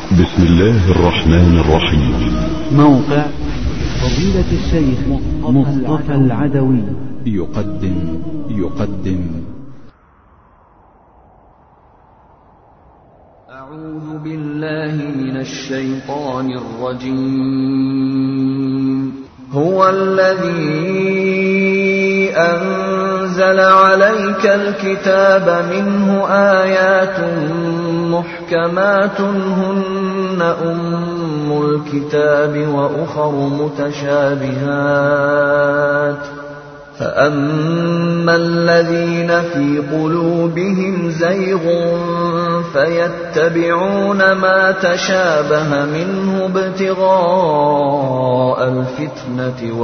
بسم الله الرحمن الرحيم. موقع فضيلة الشيخ مصطفى العدوي يقدم أعوذ بالله من الشيطان الرجيم. هو الذي أنزل عليك الكتاب منه آيات محكمات هن أم الكتاب وأخر متشابهات فأما الذين في قلوبهم زيغ فيتبعون ما تشابه منه ابتغاء الفتنة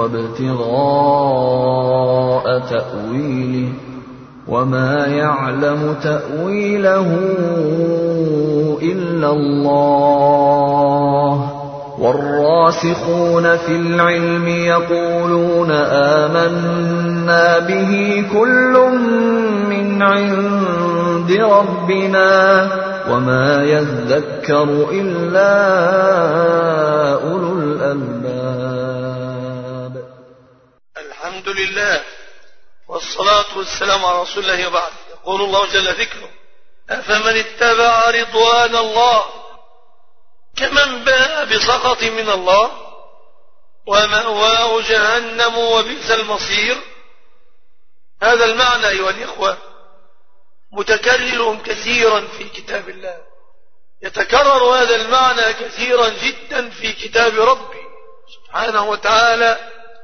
وابتغاء تأويله وما يعلم تأويله إلا الله والراسخون في العلم يقولون آمنا به كل من عند ربنا وما يذكر إلا أولو الألباب. الحمد لله والصلاة والسلام على رسول الله وبعد. يقول الله جل ذكره: أفمن اتبع رضوان الله كمن باء بسخط من الله ومأواه جهنم وبئس المصير. هذا المعنى أيها الإخوة متكرر كثيرا في كتاب الله، يتكرر هذا المعنى كثيرا جدا في كتاب ربي سبحانه وتعالى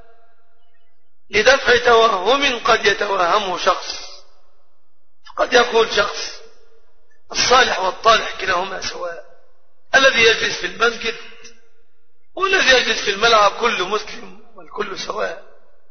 لدفع توهم قد يتوهمه شخص. فقد يقول شخص: الصالح والطالح كلاهما سواء، الذي يجلس في المسجد والذي يجلس في الملعب كل مسلم والكل سواء،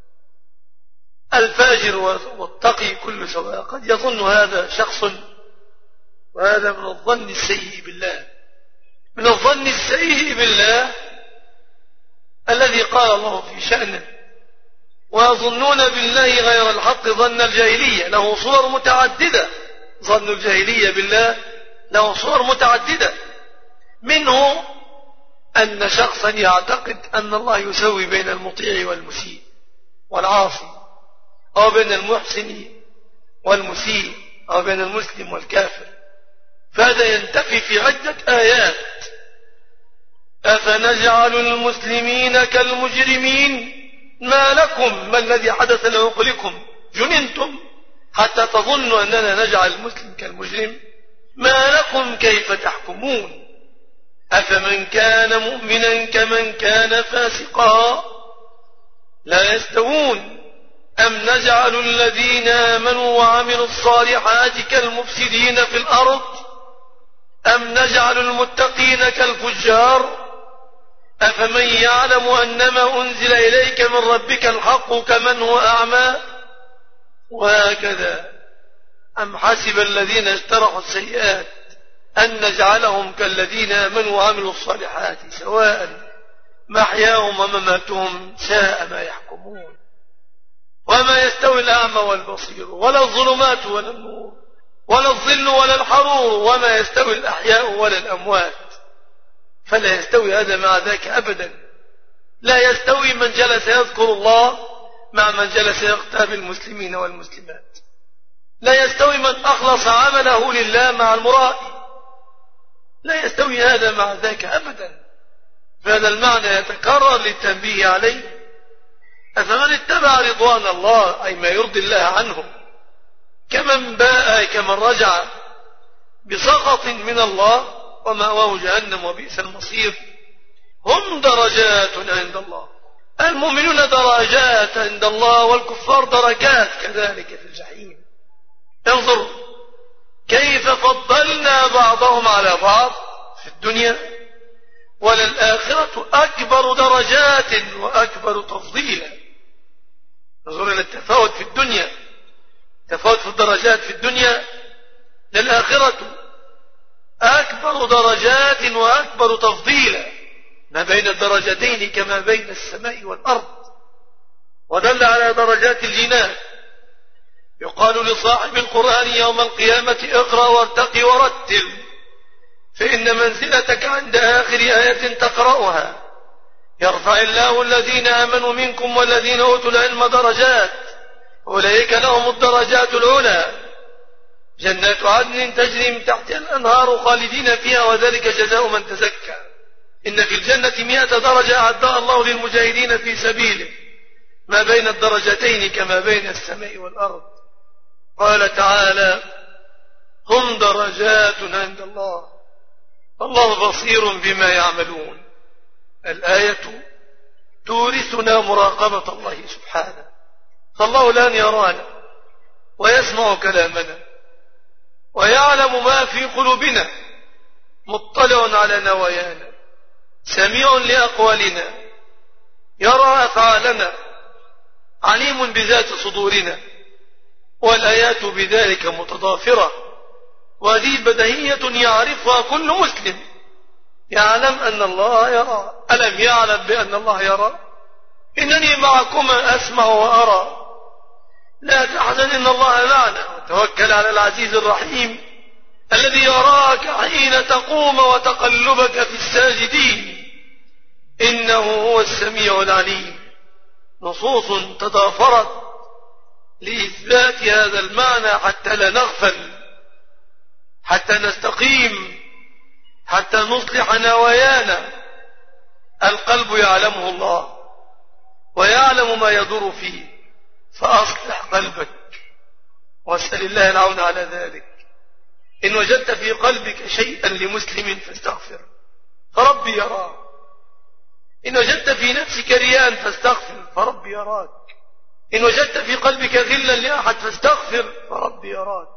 الفاجر والتقي كل سواء. قد يظن هذا شخص، وهذا من الظن السيء بالله، من الظن السيء بالله الذي قال الله في شأنه: ويظنون بالله غير الحق ظن الجاهلية. له صور متعددة، ظن الجاهلية بالله له صور متعددة، منه أن شخصا يعتقد أن الله يسوي بين المطيع والمسيء والعاصي، أو بين المحسن والمسيء، أو بين المسلم والكافر. فهذا ينتفي في عدة آيات: أفنجعل المسلمين كالمجرمين ما لكم، ما الذي حدث لعقولكم؟ جننتم حتى تظنوا أننا نجعل المسلم كالمجرم؟ ما لكم كيف تحكمون؟ أفمن كان مؤمنا كمن كان فاسقا لا يستوون، أم نجعل الذين آمنوا وعملوا الصالحات كالمفسدين في الأرض، أم نجعل المتقين كالفجار، أفمن يعلم أنما أنزل إليك من ربك الحق كمن هو أعمى. وهكذا. أم حسب الذين اجترحوا السيئات أن نجعلهم كالذين آمنوا وعملوا الصالحات سواء محياهم ومماتهم ساء ما يحكمون. وما يستوي الأعمى والبصير ولا الظلمات ولا النور ولا الظل ولا الحرور وما يستوي الأحياء ولا الأموات. فلا يستوي هذا مع ذاك أبدا. لا يستوي من جلس يذكر الله مع من جلس يغتاب المسلمين والمسلمات. لا يستوي من أخلص عمله لله مع المرائي. لا يستوي هذا مع ذاك أبدا. فهذا المعنى يتكرر للتنبيه عليه. أفمن اتبع رضوان الله أي ما يرضي الله عنه كمن باء، كمن رجع بسخط من الله ومأواه جهنم وبئس المصير. هم درجات عند الله، المؤمنون درجات عند الله والكفار دركات كذلك في الجحيم. انظر كيف فضلنا بعضهم على بعض في الدنيا، وللآخرة أكبر درجات وأكبر تفضيلا. انظر إلى التفاوت في الدنيا، تفاوت في الدرجات في الدنيا. للآخرة أكبر درجات وأكبر تفضيلا، ما بين الدرجتين كما بين السماء والأرض. ودل على درجات الجنان. يقال لصاحب القرآن يوم القيامة اقرأ وارتقي ورتل، فإن منزلتك عند آخر آية تقرأها. يرفع الله الذين آمنوا منكم والذين أوتوا العلم درجات، أولئك لهم الدرجات العلى، جنات عدن تجري من تحتها الأنهار خالدين فيها وذلك جزاء من تزكى. إن في الجنة 100 درجة أعدها الله للمجاهدين في سبيله، ما بين الدرجتين كما بين السماء والأرض. قال تعالى: هم درجات عند الله الله بصير بما يعملون. الآية تورثنا مراقبة الله سبحانه، فالله الآن يرانا ويسمع كلامنا ويعلم ما في قلوبنا، مطلع على نوايانا، سميع لأقوالنا، يرى أفعالنا، عليم بذات صدورنا. والآيات بذلك متضافرة، وهذه بديهية يعرفها كل مسلم، يعلم أن الله يرى. ألم يعلم بأن الله يرى؟ إنني معكما أسمع وأرى. لا تحزن إن الله معنا، وتوكل على العزيز الرحيم الذي يراك حين تقوم وتقلبك في الساجدين، إنه هو السميع العليم. نصوص تضافرت لإثبات هذا المعنى حتى لا نغفل، حتى نستقيم، حتى نصلح نوايانا. القلب يعلمه الله ويعلم ما يدور فيه، فأصلح قلبك واسأل الله العون على ذلك. إن وجدت في قلبك شيئا لمسلم فاستغفر، فربي يراك. إن وجدت في نفسك رياء فاستغفر، فربي يراك. إن وجدت في قلبك غلا لأحد فاستغفر، فربي يراك.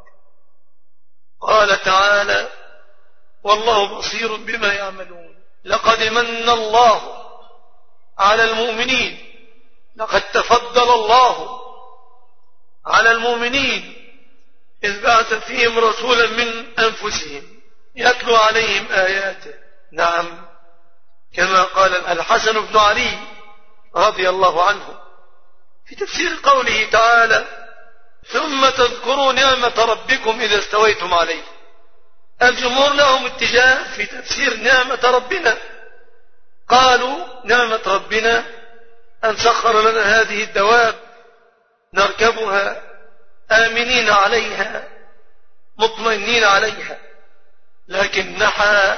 قال تعالى: والله بصير بما يعملون. لقد من الله على المؤمنين، لقد تفضل الله على المؤمنين إذ بعث فيهم رسولا من أنفسهم يتلو عليهم آياته. نعم، كما قال الحسن بن علي رضي الله عنه في تفسير قوله تعالى: ثم تذكروا نعمة ربكم إذا استويتم عليه. الجمهور لهم اتجاه في تفسير نعمة ربنا، قالوا نعمة ربنا أن سخر لنا هذه الدواب نركبها آمنين عليها مطمئنين عليها. لكن نحى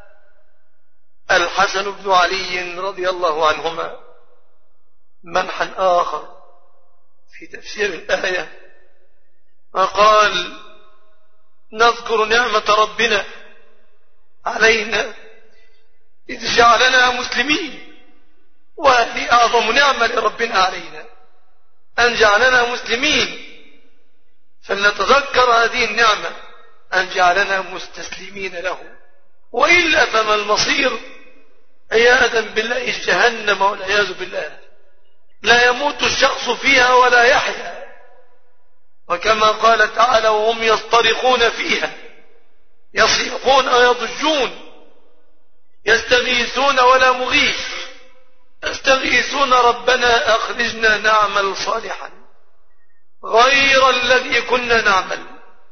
الحسن بن علي رضي الله عنهما منحا آخر في تفسير الآية، وقال: نذكر نعمة ربنا علينا إذ جعلنا مسلمين. وهذه أعظم نعمة لربنا علينا، أن جعلنا مسلمين، فلنتذكر هذه النعمة أن جعلنا مستسلمين له. وإلا فما المصير؟ عياذا بالله جهنم والعياذ بالله، لا يموت الشخص فيها ولا يحيا. وكما قال تعالى: وهم يصطرخون فيها يصيحون ويضجون يستغيثون ولا مغيث، يستغيثون ربنا أخرجنا نعمل صالحا غير الذي كنا نعمل،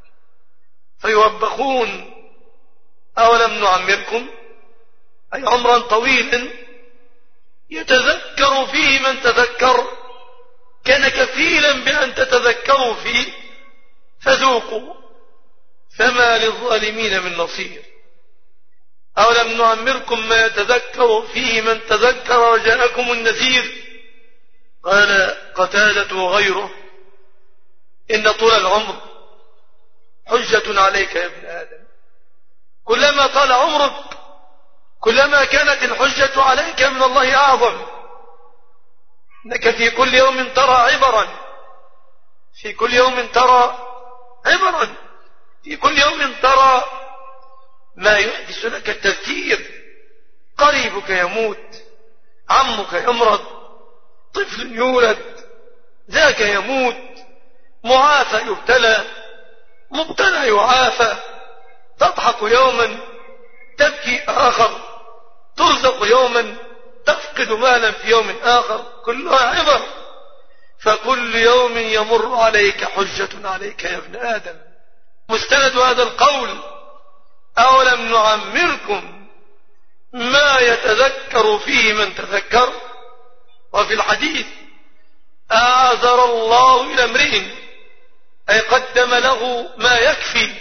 فيوبخون: أولم نعمركم، أي عمرا طويلا يتذكر فيه من تذكر، كان كفيلا بأن تتذكروا فيه، فذوقوا فما للظالمين من نصير. أولم نعمركم ما يتذكر فيه من تذكر وجاءكم النذير. قال قتادة وغيره: إن طول العمر حجة عليك يا ابن آدم، كلما طال عمرك كلما كانت الحجة عليك من الله أعظم. إنك في كل يوم ترى عبرا، في كل يوم ترى عبرا، في كل يوم ترى ما يحدث لك التذكير. قريبك يموت، عمك يمرض، طفل يولد، ذاك يموت، معافى يبتلى، مبتلى يعافى، تضحك يوما تبكي آخر، ترزق يوما تفقد مالا في يوم آخر، كلها عبر. فكل يوم يمر عليك حجة عليك يا ابن آدم. مستند هذا القول أولم نعمركم ما يتذكر فيه من تذكر. وفي الحديث أعذر الله إلى امرئ أي قدم له ما يكفي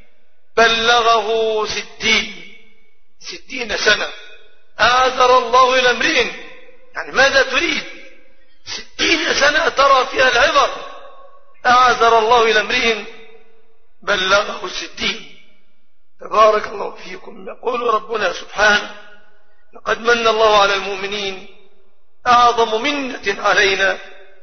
بلغه 60 سنة. أعذر الله إلى امرئ يعني ماذا تريد؟ 60 سنة ترى فيها العبر. أعذر الله إلى امرئ بلغه 60. تبارك الله فيكم. يقول ربنا سبحانه لقد من الله على المؤمنين أعظم منة علينا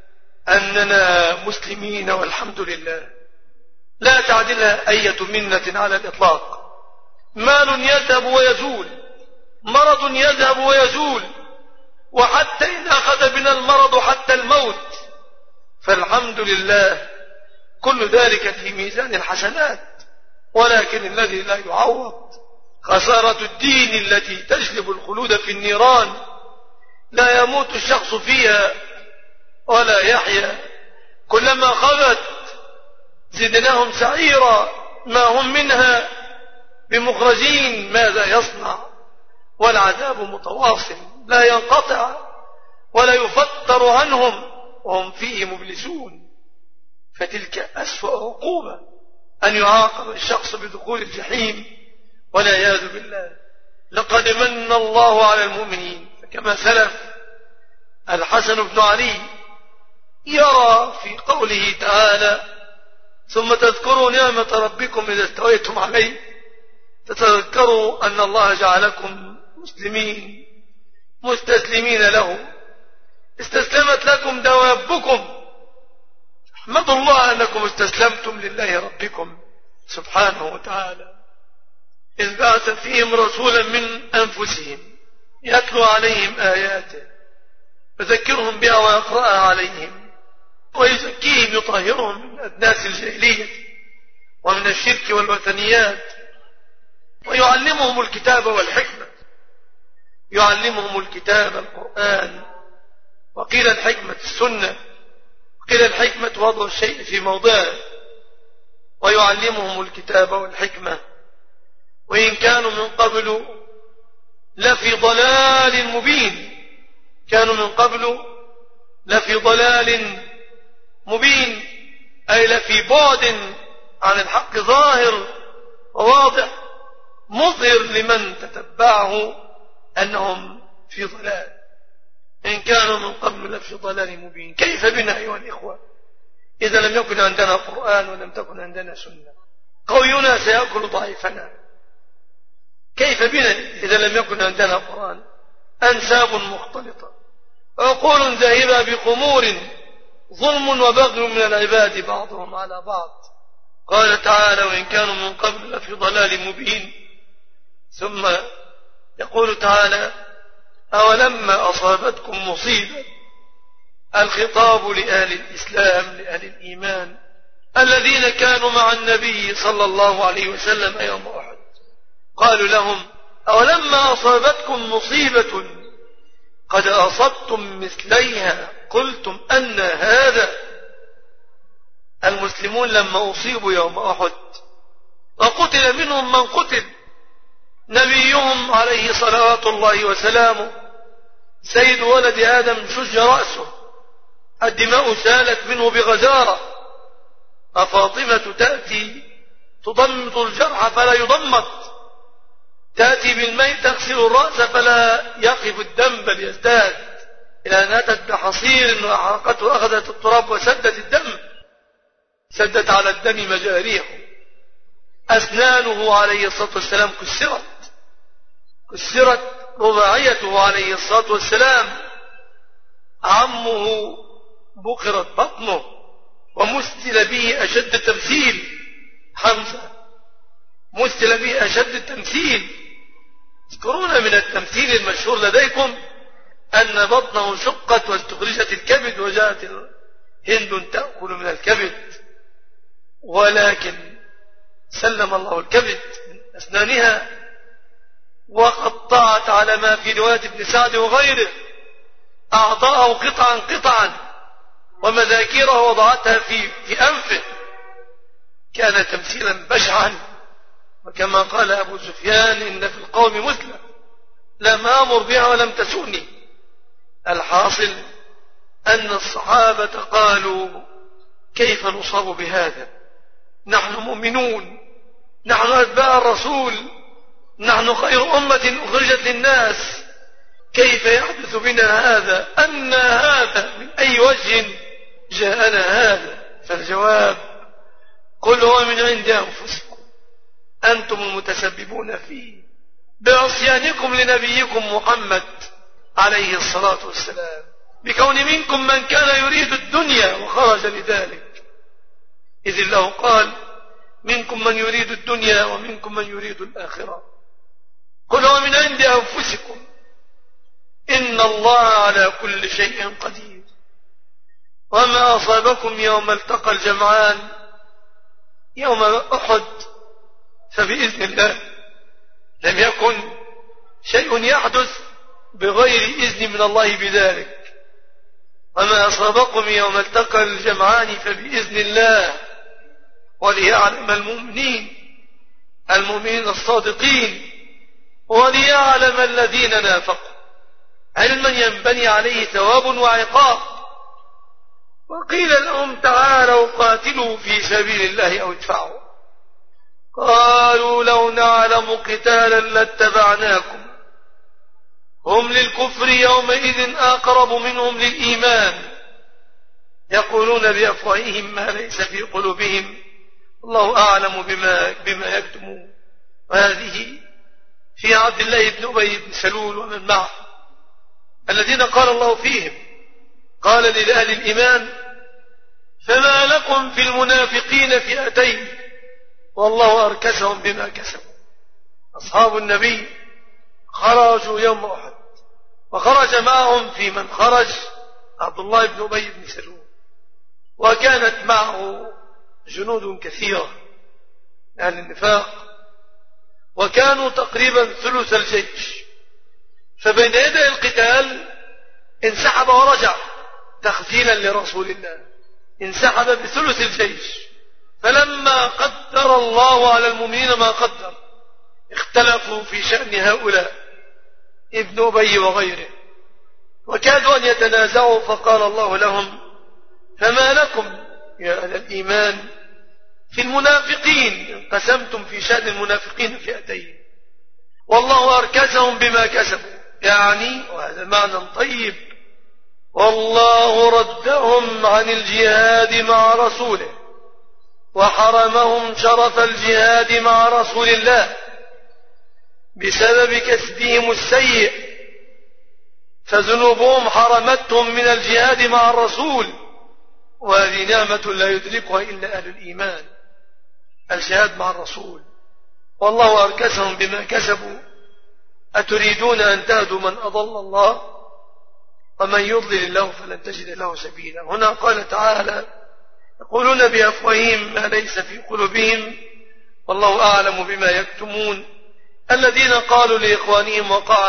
أننا مسلمين والحمد لله. لا تعدلها أية منة على الإطلاق. مال يذهب ويزول، مرض يذهب ويزول، وحتى إن أخذ بنا المرض حتى الموت فالحمد لله كل ذلك في ميزان الحسنات. ولكن الذي لا يعوض خسارة الدين التي تجلب الخلود في النيران، لا يموت الشخص فيها ولا يحيا، كلما خبت زدناهم سعيرا ما هم منها بمخرجين. ماذا يصنع؟ والعذاب متواصل لا ينقطع ولا يفتر عنهم وهم فيه مبلسون. فتلك أسوأ عقوبة أن يعاقب الشخص بدخول الجحيم والعياذ بالله. لقد من الله على المؤمنين. فكما سلف الحسن بن علي يرى في قوله تعالى ثم تذكروا نعمة ربكم إذا استويتم عليه، تتذكروا أن الله جعلكم مسلمين مستسلمين له، استسلمت لكم دوابكم. احمدوا الله أنكم استسلمتم لله ربكم سبحانه وتعالى. إذ بعث فيهم رسولا من أنفسهم يتلو عليهم آياته يذكرهم بها ويقرأها عليهم ويزكيهم يطهرهم من أدناس الجاهلية ومن الشرك والوثنيات ويعلمهم الكتاب والحكمة. يعلمهم الكتاب القرآن، وقيل الحكمة السنة، وقيل الحكمة وضع الشيء في موضعه. ويعلمهم الكتاب والحكمة وإن كانوا من قبل لفي ضلال مبين. كانوا من قبل لفي ضلال مبين أي لفي بعد عن الحق ظاهر وواضح مظهر لمن تتبعه أنهم في ضلال. إن كانوا من قبل لفي ضلال مبين. كيف بنا أيها الإخوة إذا لم يكن عندنا قرآن ولم تكن عندنا سنة؟ قوينا سيأكل ضعيفنا. كيف بنا إذا لم يكن عندنا قرآن؟ أنساب مختلطة، عقول ذاهبة بخمور، ظلم وبغي من العباد بعضهم على بعض. قال تعالى وإن كانوا من قبل لفي ضلال مبين. ثم يقول تعالى أولما أصابتكم مصيبة. الخطاب لأهل الإسلام لأهل الإيمان الذين كانوا مع النبي صلى الله عليه وسلم يوم أحد. قالوا لهم أولما أصابتكم مصيبة قد أصبتم مثليها قلتم أن هذا. المسلمون لما أصيبوا يوم أحد وقتل منهم من قتل، نبيهم عليه صلوات الله وسلامه سيد ولد آدم شج رأسه، الدماء سالت منه بغزارة، فاطمة تأتي تضمد الجرح فلا يضمد، تأتي بالماء تغسل الرأس فلا يقف الدم بل يزداد، إلى أن أتت بحصير وأحرقته أخذت التراب وسدت الدم، سدت على الدم مجاريه. أسنانه عليه الصلاة والسلام كسرت رباعيته عليه الصلاة والسلام. عمه بقرت بطنه ومستل به أشد تمثيل. حمزة مستل به أشد تمثيل. تذكرون من التمثيل المشهور لديكم أن بطنه شقت واستخرجت الكبد وجاءت هند تأكل من الكبد، ولكن سلم الله الكبد من أسنانها وقطعت على ما في رواية ابن سعد وغيره أعضاءه قطعا ومذاكيره وضعتها في أنفه. كان تمثيلا بشعا وكما قال أبو سفيان إن في القوم مثلى لم آمر بها ولم تسوني. الحاصل أن الصحابة قالوا كيف نصاب بهذا؟ نحن مؤمنون، نحن أتباع الرسول، نحن خير أمة أخرجت للناس، كيف يحدث بنا هذا؟ أن هذا من أي وجه جاءنا هذا؟ فالجواب قل هو من عند أنفسكم أنتم المتسببون فيه بعصيانكم لنبيكم محمد عليه الصلاة والسلام، بكون منكم من كان يريد الدنيا وخرج لذلك، إذ الله قال منكم من يريد الدنيا ومنكم من يريد الآخرة. قل هو من عند أنفسكم إن الله على كل شيء قدير. وما أصابكم يوم التقى الجمعان يوم أحد فبإذن الله، لم يكن شيء يحدث بغير إذن من الله بذلك. وما أصابكم يوم التقى الجمعان فبإذن الله وليعلم المؤمنين الصادقين وليعلم الذين نافقوا، علما ينبني عليه ثواب وعقاب. وقيل لهم تعالوا قاتلوا في سبيل الله أو ادفعوا، قالوا لو نعلم قتالا لاتبعناكم هم للكفر يومئذ أقرب منهم للإيمان يقولون بأفواههم ما ليس في قلوبهم الله أعلم بما يكتمون. وهذه في عبد الله بن أبي بن سلول ومن معه الذين قال الله فيهم قال لأهل الإيمان فما لكم في المنافقين فئتين والله أركسهم بما كسبوا. أصحاب النبي خرجوا يوم أحد وخرج معهم في من خرج عبد الله بن أبي بن سلول، وكانت معه جنود كثيرة أهل النفاق وكانوا تقريبا ثلث الجيش. فبين يدي القتال انسحب ورجع تخذيلا لرسول الله، انسحب بثلث الجيش. فلما قدر الله على المؤمنين ما قدر اختلفوا في شأن هؤلاء ابن أبي وغيره وكادوا أن يتنازعوا، فقال الله لهم فما لكم يا أهل الإيمان في المنافقين انقسمتم في شأن المنافقين فئتين والله أركسهم بما كسبوا، يعني وهذا معنى طيب والله ردهم عن الجهاد مع رسوله وحرمهم شرف الجهاد مع رسول الله بسبب كسبهم السيء، فذنوبهم حرمتهم من الجهاد مع الرسول، وهذه نعمة لا يدركها إلا أهل الإيمان، الجهاد مع الرسول. والله أركسهم بما كسبوا أتريدون أن تهدوا من أضل الله ومن يضلل الله فلن تجد له سبيلا. هنا قال تعالى يقولون بأفواههم ما ليس في قلوبهم والله أعلم بما يكتمون. الذين قالوا لإخوانهم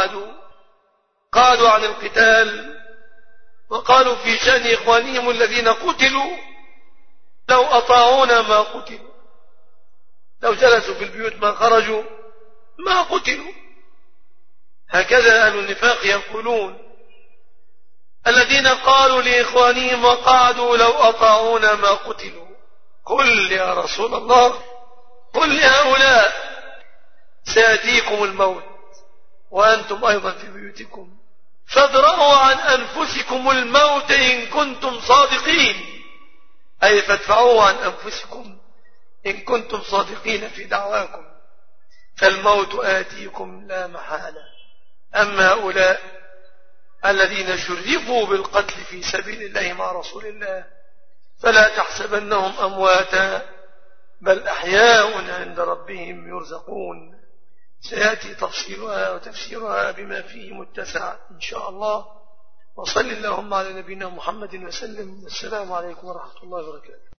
قعدوا عن القتال وقالوا في شأن إخوانهم الذين قتلوا لو أطاعونا ما قتلوا، لو جلسوا في البيوت ما خرجوا ما قتلوا. هكذا أهل النفاق يقولون. الذين قالوا لإخوانهم وقعدوا لو أطاعونا ما قتلوا. قل يا رسول الله قل لهؤلاء سيأتيكم الموت وأنتم أيضا في بيوتكم فادرأوا عن أنفسكم الموت إن كنتم صادقين، أي فادفعوه عن أنفسكم إن كنتم صادقين في دعواكم، فالموت آتيكم لا محالة. أما هؤلاء الذين شرفوا بالقتل في سبيل الله مع رسول الله فلا تحسبنهم أمواتا بل أحياء عند ربهم يرزقون. سيأتي تفصيلها وتفسيرها بما فيه متسع إن شاء الله. وصل اللهم على نبينا محمد وسلم. السلام عليكم ورحمة الله وبركاته.